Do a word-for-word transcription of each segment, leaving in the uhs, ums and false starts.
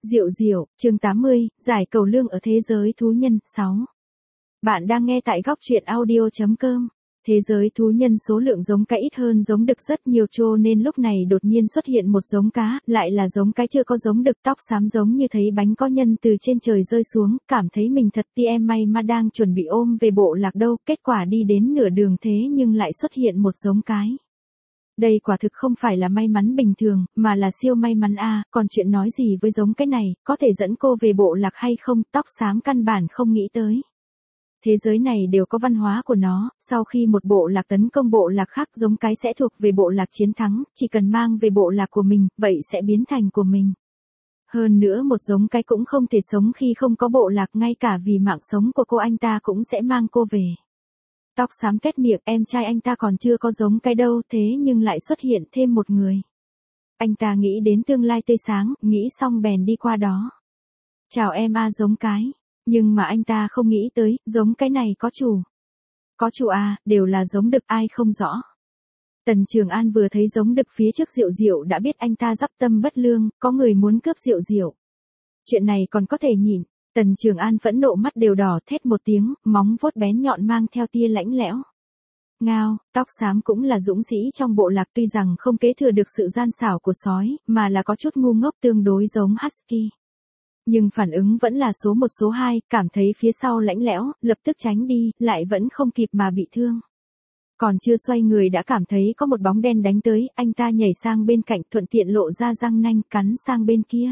Diệu diệu, chương tám mươi, giải cầu lương ở thế giới thú nhân, sáu. Bạn đang nghe tại góc truyện audio.com. Thế giới thú nhân số lượng giống cá ít hơn giống đực rất nhiều cho nên lúc này đột nhiên xuất hiện một giống cá, lại là giống cái chưa có giống đực tóc xám giống như thấy bánh có nhân từ trên trời rơi xuống, cảm thấy mình thật tie may mà đang chuẩn bị ôm về bộ lạc đâu, kết quả đi đến nửa đường thế nhưng lại xuất hiện một giống cái. Đây quả thực không phải là may mắn bình thường, mà là siêu may mắn a, à, còn chuyện nói gì với giống cái này, có thể dẫn cô về bộ lạc hay không, tóc xám căn bản không nghĩ tới. Thế giới này đều có văn hóa của nó, sau khi một bộ lạc tấn công bộ lạc khác giống cái sẽ thuộc về bộ lạc chiến thắng, chỉ cần mang về bộ lạc của mình, vậy sẽ biến thành của mình. Hơn nữa một giống cái cũng không thể sống khi không có bộ lạc, ngay cả vì mạng sống của cô anh ta cũng sẽ mang cô về. Tóc xám két miệng, em trai anh ta còn chưa có giống cái đâu, thế nhưng lại xuất hiện thêm một người. Anh ta nghĩ đến tương lai tươi sáng, nghĩ xong bèn đi qua đó. Chào em a à, giống cái. Nhưng mà anh ta không nghĩ tới, giống cái này có chủ. Có chủ à, đều là giống đực ai không rõ. Tần Trường An vừa thấy giống đực phía trước Diệu Diệu đã biết anh ta dắp tâm bất lương, có người muốn cướp Diệu Diệu. Chuyện này còn có thể nhịn. Tần Trường An phẫn nộ mắt đều đỏ, thét một tiếng, móng vuốt bén nhọn mang theo tia lãnh lẽo. Ngao, tóc xám cũng là dũng sĩ trong bộ lạc, tuy rằng không kế thừa được sự gian xảo của sói, mà là có chút ngu ngốc tương đối giống Husky. Nhưng phản ứng vẫn là số một số hai, cảm thấy phía sau lãnh lẽo, lập tức tránh đi, lại vẫn không kịp mà bị thương. Còn chưa xoay người đã cảm thấy có một bóng đen đánh tới, anh ta nhảy sang bên cạnh thuận tiện lộ ra răng nanh cắn sang bên kia.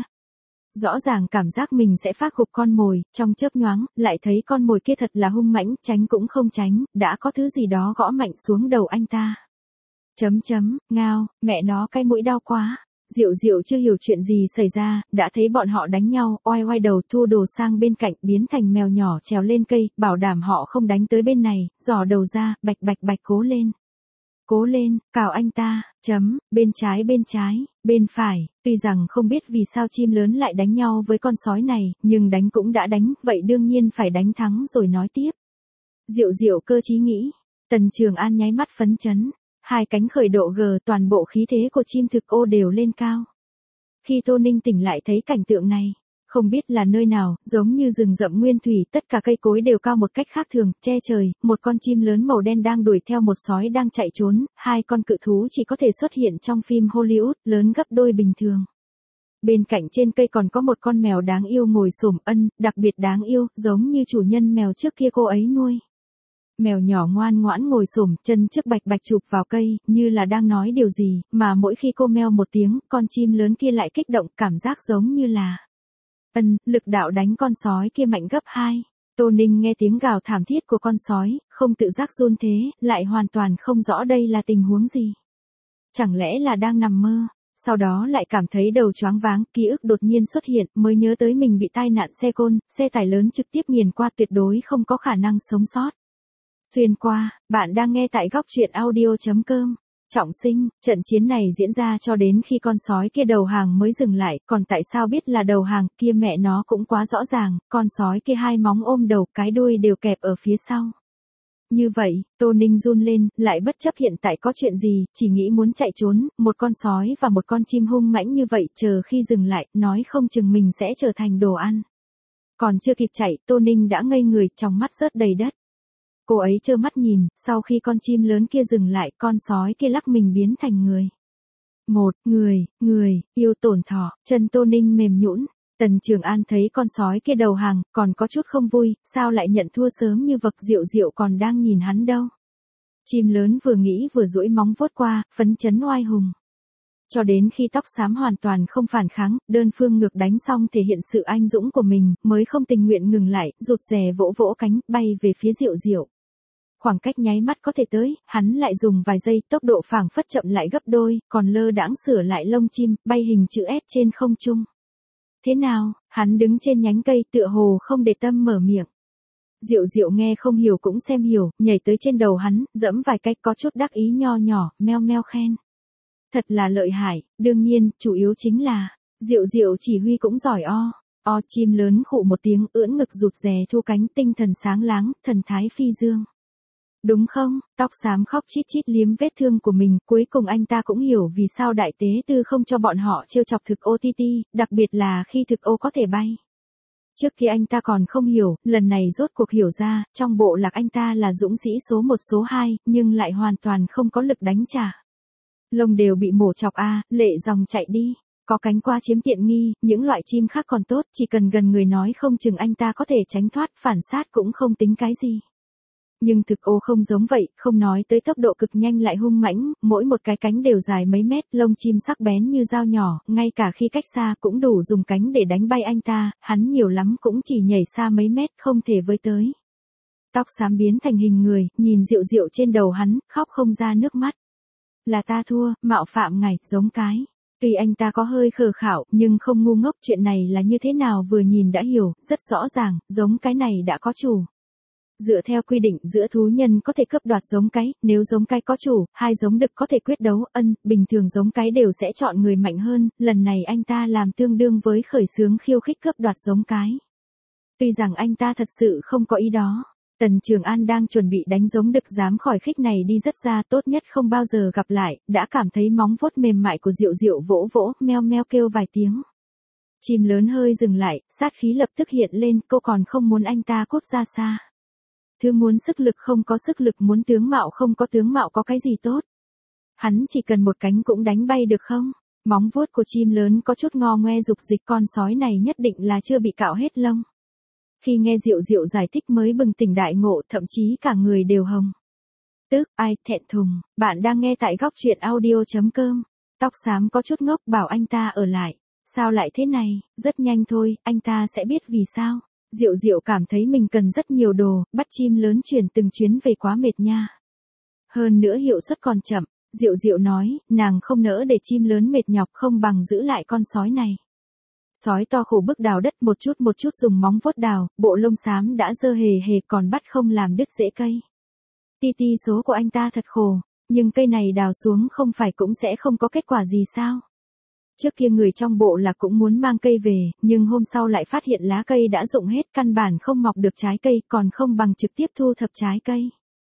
Rõ ràng cảm giác mình sẽ phát gục con mồi, trong chớp nhoáng, lại thấy con mồi kia thật là hung mãnh, tránh cũng không tránh, đã có thứ gì đó gõ mạnh xuống đầu anh ta. Chấm chấm, ngao, mẹ nó cái mũi đau quá. Diệu Diệu chưa hiểu chuyện gì xảy ra, đã thấy bọn họ đánh nhau, oai oai đầu thua đồ sang bên cạnh, biến thành mèo nhỏ trèo lên cây, bảo đảm họ không đánh tới bên này, giò đầu ra, bạch bạch bạch cố lên. Cố lên, cào anh ta, chấm, bên trái bên trái, bên phải, tuy rằng không biết vì sao chim lớn lại đánh nhau với con sói này, nhưng đánh cũng đã đánh, vậy đương nhiên phải đánh thắng rồi nói tiếp. Diệu Diệu cơ trí nghĩ, Tần Trường An nháy mắt phấn chấn, hai cánh khởi độ gờ, toàn bộ khí thế của chim thực ô đều lên cao. Khi Tô Ninh tỉnh lại thấy cảnh tượng này, không biết là nơi nào, giống như rừng rậm nguyên thủy, tất cả cây cối đều cao một cách khác thường, che trời, một con chim lớn màu đen đang đuổi theo một sói đang chạy trốn, hai con cự thú chỉ có thể xuất hiện trong phim Hollywood, lớn gấp đôi bình thường. Bên cạnh trên cây còn có một con mèo đáng yêu ngồi xổm ân, đặc biệt đáng yêu, giống như chủ nhân mèo trước kia cô ấy nuôi. Mèo nhỏ ngoan ngoãn ngồi xổm, chân trước bạch bạch chụp vào cây, như là đang nói điều gì, mà mỗi khi cô meo một tiếng, con chim lớn kia lại kích động, cảm giác giống như là ân, lực đạo đánh con sói kia mạnh gấp hai. Tô Ninh nghe tiếng gào thảm thiết của con sói, không tự giác run thế, lại hoàn toàn không rõ đây là tình huống gì. Chẳng lẽ là đang nằm mơ? Sau đó lại cảm thấy đầu choáng váng, ký ức đột nhiên xuất hiện, mới nhớ tới mình bị tai nạn xe côn, xe tải lớn trực tiếp nghiền qua, tuyệt đối không có khả năng sống sót. Xuyên qua, bạn đang nghe tại góc truyện audio.com. Trọng sinh, trận chiến này diễn ra cho đến khi con sói kia đầu hàng mới dừng lại, còn tại sao biết là đầu hàng, kia mẹ nó cũng quá rõ ràng, con sói kia hai móng ôm đầu, cái đuôi đều kẹp ở phía sau. Như vậy, Tô Ninh run lên, lại bất chấp hiện tại có chuyện gì, chỉ nghĩ muốn chạy trốn, một con sói và một con chim hung mãnh như vậy, chờ khi dừng lại, nói không chừng mình sẽ trở thành đồ ăn. Còn chưa kịp chạy, Tô Ninh đã ngây người, trong mắt rớt đầy đất. Cô ấy trơ mắt nhìn, sau khi con chim lớn kia dừng lại, con sói kia lắc mình biến thành người. Một, người, người, yêu tổn thọ, chân Tô Ninh mềm nhũn. Tần Trường An thấy con sói kia đầu hàng, còn có chút không vui, sao lại nhận thua sớm như vực, Diệu Diệu còn đang nhìn hắn đâu. Chim lớn vừa nghĩ vừa duỗi móng vuốt qua, phấn chấn oai hùng. Cho đến khi tóc xám hoàn toàn không phản kháng, đơn phương ngược đánh xong thể hiện sự anh dũng của mình, mới không tình nguyện ngừng lại, rụt rè vỗ vỗ cánh, bay về phía Diệu Diệu. Khoảng cách nháy mắt có thể tới, hắn lại dùng vài giây, tốc độ phảng phất chậm lại gấp đôi, còn lơ đãng sửa lại lông chim, bay hình chữ S trên không trung. Thế nào, hắn đứng trên nhánh cây tựa hồ không để tâm mở miệng. Diệu Diệu nghe không hiểu cũng xem hiểu, nhảy tới trên đầu hắn, dẫm vài cách có chút đắc ý nho nhỏ, meo meo khen. Thật là lợi hại, đương nhiên, chủ yếu chính là, Diệu Diệu chỉ huy cũng giỏi o. O chim lớn khụ một tiếng ưỡn ngực rụt rè thu cánh tinh thần sáng láng, thần thái phi dương. Đúng không? Tóc xám khóc chít chít liếm vết thương của mình, cuối cùng anh ta cũng hiểu vì sao đại tế tư không cho bọn họ trêu chọc thực ô ti ti, đặc biệt là khi thực ô có thể bay. Trước khi anh ta còn không hiểu, lần này rốt cuộc hiểu ra, trong bộ lạc anh ta là dũng sĩ số một số hai, nhưng lại hoàn toàn không có lực đánh trả. Lông đều bị mổ chọc a, lệ dòng chạy đi. Có cánh qua chiếm tiện nghi, những loại chim khác còn tốt, chỉ cần gần người nói không chừng anh ta có thể tránh thoát, phản sát cũng không tính cái gì. Nhưng thực ô không giống vậy, không nói tới tốc độ cực nhanh lại hung mãnh, mỗi một cái cánh đều dài mấy mét, lông chim sắc bén như dao nhỏ, ngay cả khi cách xa cũng đủ dùng cánh để đánh bay anh ta, hắn nhiều lắm cũng chỉ nhảy xa mấy mét, không thể với tới. Tóc xám biến thành hình người, nhìn Diệu Diệu trên đầu hắn, khóc không ra nước mắt. Là ta thua, mạo phạm ngài, giống cái. Tuy anh ta có hơi khờ khảo, nhưng không ngu ngốc, chuyện này là như thế nào vừa nhìn đã hiểu, rất rõ ràng, giống cái này đã có chủ. Dựa theo quy định giữa thú nhân có thể cướp đoạt giống cái, nếu giống cái có chủ, hai giống đực có thể quyết đấu, ân, bình thường giống cái đều sẽ chọn người mạnh hơn, lần này anh ta làm tương đương với khởi xướng khiêu khích cướp đoạt giống cái. Tuy rằng anh ta thật sự không có ý đó. Tần Trường An đang chuẩn bị đánh giống đực dám khỏi khích này đi rất ra, tốt nhất không bao giờ gặp lại, đã cảm thấy móng vuốt mềm mại của Diệu Diệu vỗ vỗ, meo meo kêu vài tiếng. Chim lớn hơi dừng lại, sát khí lập tức hiện lên, cô còn không muốn anh ta cút ra xa. Thứ muốn sức lực không có sức lực, muốn tướng mạo không có tướng mạo, có cái gì tốt. Hắn chỉ cần một cánh cũng đánh bay được không? Móng vuốt của chim lớn có chút ngo ngoe dục dịch, con sói này nhất định là chưa bị cạo hết lông. Khi nghe Diệu Diệu giải thích mới bừng tỉnh đại ngộ, thậm chí cả người đều hồng. Tức, ai, thẹn thùng, bạn đang nghe tại góc truyện audio.com. Tóc xám có chút ngốc bảo anh ta ở lại. Sao lại thế này, rất nhanh thôi, anh ta sẽ biết vì sao. Diệu Diệu cảm thấy mình cần rất nhiều đồ, bắt chim lớn chuyển từng chuyến về quá mệt nha. Hơn nữa hiệu suất còn chậm, Diệu Diệu nói, nàng không nỡ để chim lớn mệt nhọc, không bằng giữ lại con sói này. Sói to khổ bức đào đất một chút một chút dùng móng vuốt đào, bộ lông xám đã dơ hề hề còn bắt không làm đứt rễ cây. Ti ti số của anh ta thật khổ, nhưng cây này đào xuống không phải cũng sẽ không có kết quả gì sao? Trước kia người trong bộ là cũng muốn mang cây về, nhưng hôm sau lại phát hiện lá cây đã rụng hết, căn bản không mọc được trái cây, còn không bằng trực tiếp thu thập trái cây.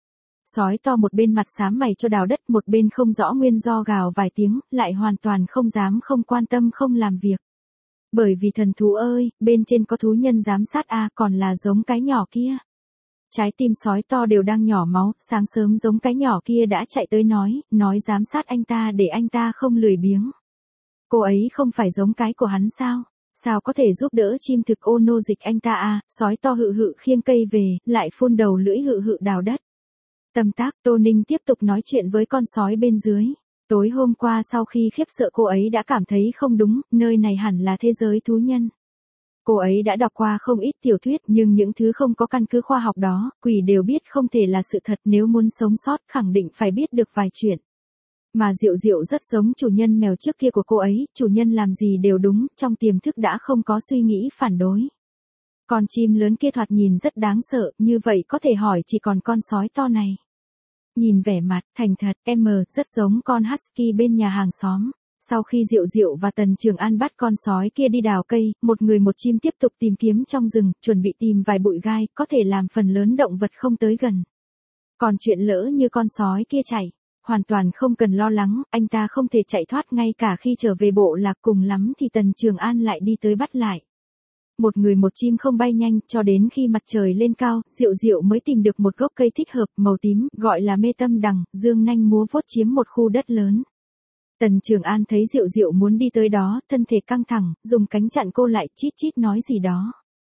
Sói to một bên mặt xám mày cho đào đất, một bên không rõ nguyên do gào vài tiếng, lại hoàn toàn không dám không quan tâm không làm việc. Bởi vì thần thú ơi, bên trên có thú nhân giám sát a, à, còn là giống cái nhỏ kia. Trái tim sói to đều đang nhỏ máu, sáng sớm giống cái nhỏ kia đã chạy tới nói, nói giám sát anh ta để anh ta không lười biếng. Cô ấy không phải giống cái của hắn sao? Sao có thể giúp đỡ chim thực ô nô dịch anh ta à? Sói to hự hự khiêng cây về, lại phun đầu lưỡi hự hự đào đất. Tâm tác, Tô Ninh tiếp tục nói chuyện với con sói bên dưới. Tối hôm qua sau khi khiếp sợ cô ấy đã cảm thấy không đúng, nơi này hẳn là thế giới thú nhân. Cô ấy đã đọc qua không ít tiểu thuyết, nhưng những thứ không có căn cứ khoa học đó, quỷ đều biết không thể là sự thật, nếu muốn sống sót khẳng định phải biết được vài chuyện. Mà Diệu Diệu rất giống chủ nhân mèo trước kia của cô ấy, chủ nhân làm gì đều đúng, trong tiềm thức đã không có suy nghĩ phản đối. Con chim lớn kia thoạt nhìn rất đáng sợ, như vậy có thể hỏi chỉ còn con sói to này. Nhìn vẻ mặt, thành thật, em rất giống con husky bên nhà hàng xóm. Sau khi Diệu Diệu và Tần Trường An bắt con sói kia đi đào cây, một người một chim tiếp tục tìm kiếm trong rừng, chuẩn bị tìm vài bụi gai, có thể làm phần lớn động vật không tới gần. Còn chuyện lỡ như con sói kia chạy, hoàn toàn không cần lo lắng, anh ta không thể chạy thoát, ngay cả khi trở về bộ lạc cùng lắm thì Tần Trường An lại đi tới bắt lại. Một người một chim không bay nhanh, cho đến khi mặt trời lên cao, Diệu Diệu mới tìm được một gốc cây thích hợp, màu tím, gọi là mê tâm đằng, dương nanh múa vuốt chiếm một khu đất lớn. Tần Trường An thấy Diệu Diệu muốn đi tới đó, thân thể căng thẳng, dùng cánh chặn cô lại, chít chít nói gì đó.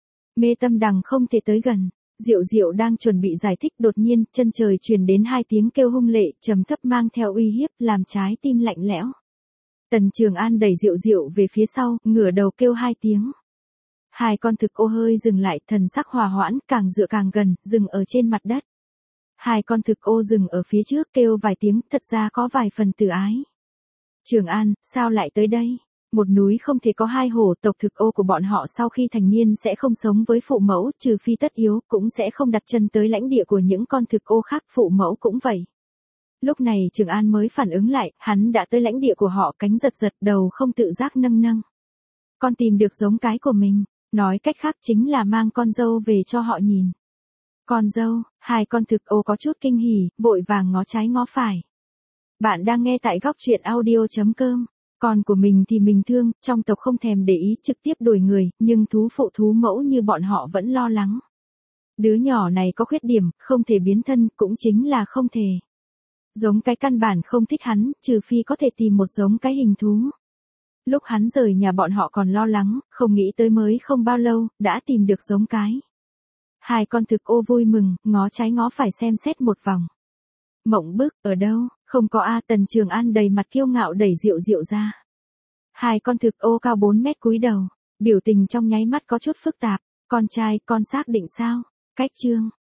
Mê tâm đằng không thể tới gần. Diệu Diệu đang chuẩn bị giải thích, đột nhiên, chân trời truyền đến hai tiếng kêu hung lệ, trầm thấp mang theo uy hiếp, làm trái tim lạnh lẽo. Tần Trường An đẩy Diệu Diệu về phía sau, ngửa đầu kêu hai tiếng. Hai con thực ô hơi dừng lại, thần sắc hòa hoãn, càng dựa càng gần, dừng ở trên mặt đất. Hai con thực ô dừng ở phía trước, kêu vài tiếng, thật ra có vài phần từ ái. Trường An, sao lại tới đây? Một núi không thể có hai hổ, tộc thực ô của bọn họ sau khi thành niên sẽ không sống với phụ mẫu, trừ phi tất yếu, cũng sẽ không đặt chân tới lãnh địa của những con thực ô khác, phụ mẫu cũng vậy. Lúc này Trường An mới phản ứng lại, hắn đã tới lãnh địa của họ, cánh giật giật, đầu không tự giác nâng nâng. Con tìm được giống cái của mình, nói cách khác chính là mang con dâu về cho họ nhìn. Con dâu, Hai con thực ô có chút kinh hỉ, vội vàng ngó trái ngó phải. Bạn đang nghe tại góc truyện audio.com. Con của mình thì mình thương, trong tộc không thèm để ý trực tiếp đuổi người, nhưng thú phụ thú mẫu như bọn họ vẫn lo lắng. Đứa nhỏ này có khuyết điểm, không thể biến thân, cũng chính là không thể. Giống cái căn bản không thích hắn, trừ phi có thể tìm một giống cái hình thú. Lúc hắn rời nhà bọn họ còn lo lắng, không nghĩ tới mới không bao lâu, đã tìm được giống cái. Hai con thực ô vui mừng, ngó trái ngó phải xem xét một vòng. Mộng bức, ở đâu, không có A. Tần Trường An đầy mặt kiêu ngạo đẩy Diệu Diệu ra. Hai con thực ô cao bốn mét cúi đầu, biểu tình trong nháy mắt có chút phức tạp. Con trai, con xác định sao? Cách chương.